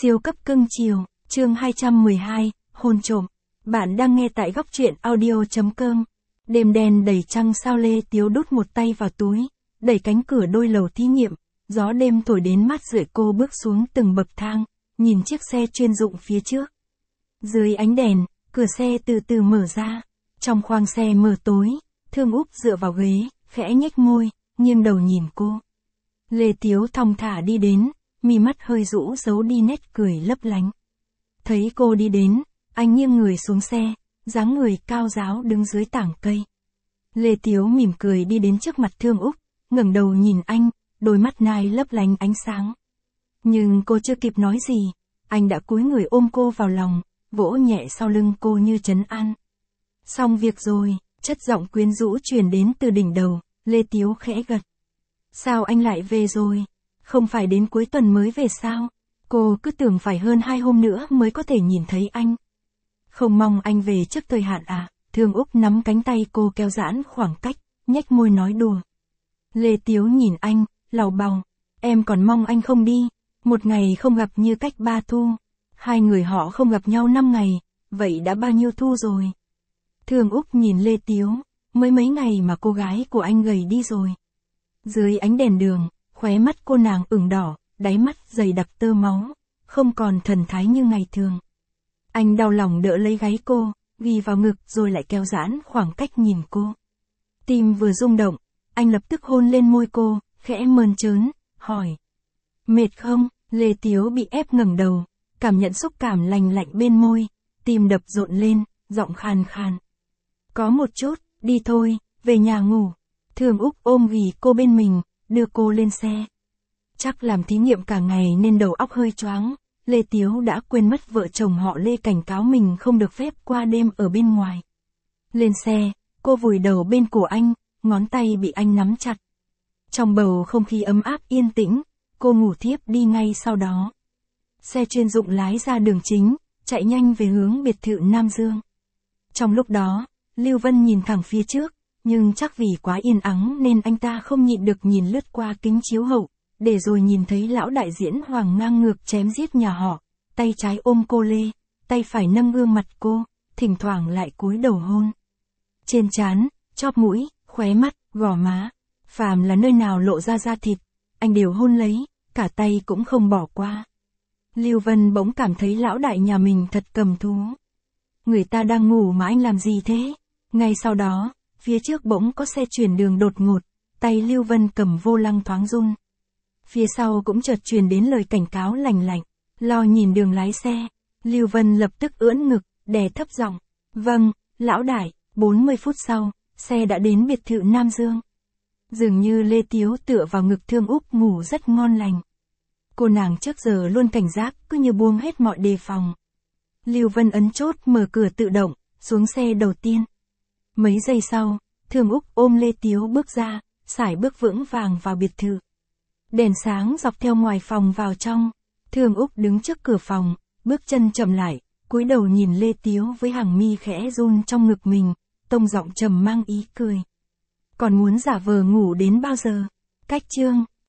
Siêu cấp cưng chiều, chương 212, hôn trộm. Bạn đang nghe tại góc truyện audio.com. Đêm đen đầy trăng sao Lê Tiếu đút một tay vào túi, đẩy cánh cửa đôi lầu thí nghiệm, gió đêm thổi đến mát rượi cô bước xuống từng bậc thang, nhìn chiếc xe chuyên dụng phía trước. Dưới ánh đèn, cửa xe từ từ mở ra, trong khoang xe mờ tối, Thương Úc dựa vào ghế, khẽ nhếch môi, nghiêng đầu nhìn cô. Lê Tiếu thong thả đi đến, mi mắt hơi rũ giấu đi nét cười lấp lánh. Thấy cô đi đến, anh nghiêng người xuống xe, dáng người cao ráo đứng dưới tảng cây. Lê Tiếu mỉm cười đi đến trước mặt Thương Úc, ngẩng đầu nhìn anh, đôi mắt nai lấp lánh ánh sáng. Nhưng cô chưa kịp nói gì, anh đã cúi người ôm cô vào lòng, vỗ nhẹ sau lưng cô như trấn an. Xong việc rồi, chất giọng quyến rũ truyền đến từ đỉnh đầu, Lê Tiếu khẽ gật. Sao anh lại về rồi? Không phải đến cuối tuần mới về sao? Cô cứ tưởng phải hơn 2 hôm nữa mới có thể nhìn thấy anh. Không mong anh về trước thời hạn à? Thương Úc nắm cánh tay cô kéo giãn khoảng cách, nhếch môi nói đùa. Lê Tiếu nhìn anh, lầu bầu. Em còn mong anh không đi. Một ngày không gặp như cách 3 thu. Hai người họ không gặp nhau 5 ngày, vậy đã bao nhiêu thu rồi? Thương Úc nhìn Lê Tiếu, mới mấy ngày mà cô gái của anh gầy đi rồi. Dưới ánh đèn đường, khóe mắt cô nàng ửng đỏ, đáy mắt dày đặc tơ máu, không còn thần thái như ngày thường. Anh đau lòng đỡ lấy gáy cô, ghi vào ngực rồi lại kéo giãn khoảng cách nhìn cô. Tim vừa rung động, anh lập tức hôn lên môi cô, khẽ mơn trớn, hỏi. Mệt không? Lê Tiếu bị ép ngẩng đầu, cảm nhận xúc cảm lành lạnh bên môi, tim đập rộn lên, giọng khàn khàn. Có một chút, đi thôi, về nhà ngủ. Thương Úc ôm ghì cô bên mình, đưa cô lên xe. Chắc làm thí nghiệm cả ngày nên đầu óc hơi choáng, Lê Tiếu đã quên mất vợ chồng họ Lê cảnh cáo mình không được phép qua đêm ở bên ngoài. Lên xe, cô vùi đầu bên cổ anh, ngón tay bị anh nắm chặt. Trong bầu không khí ấm áp yên tĩnh, cô ngủ thiếp đi ngay sau đó. Xe chuyên dụng lái ra đường chính, chạy nhanh về hướng biệt thự Nam Dương. Trong lúc đó, Lưu Vân nhìn thẳng phía trước, nhưng chắc vì quá yên ắng nên anh ta không nhịn được nhìn lướt qua kính chiếu hậu, để rồi nhìn thấy lão đại diễn Hoàng ngang ngược chém giết nhà họ, tay trái ôm cô Lê, tay phải nâng gương mặt cô, thỉnh thoảng lại cúi đầu hôn. Trên trán, chóp mũi, khóe mắt, gò má, phàm là nơi nào lộ ra da thịt, anh đều hôn lấy, cả tay cũng không bỏ qua. Lưu Vân bỗng cảm thấy lão đại nhà mình thật cầm thú. Người ta đang ngủ mà anh làm gì thế? Ngay sau đó, phía trước bỗng có xe chuyển đường đột ngột, tay Lưu Vân cầm vô lăng thoáng run. Phía sau cũng chợt truyền đến lời cảnh cáo lành lạnh, lo nhìn đường lái xe. Lưu Vân lập tức ưỡn ngực, đè thấp giọng. Vâng, lão đại. 40 phút sau, xe đã đến biệt thự Nam Dương. Dường như Lê Tiếu tựa vào ngực Thương Úc ngủ rất ngon lành. Cô nàng trước giờ luôn cảnh giác, cứ như buông hết mọi đề phòng. Lưu Vân ấn chốt mở cửa tự động, xuống xe đầu tiên. Mấy giây sau, Thương Úc ôm Lê Tiếu bước ra, sải bước vững vàng vào biệt thự. Đèn sáng dọc theo ngoài phòng vào trong. Thương Úc đứng trước cửa phòng, bước chân chậm lại, cúi đầu nhìn Lê Tiếu với hàng mi khẽ run trong ngực mình, tông giọng trầm mang ý cười. Còn muốn giả vờ ngủ đến bao giờ? Cách chương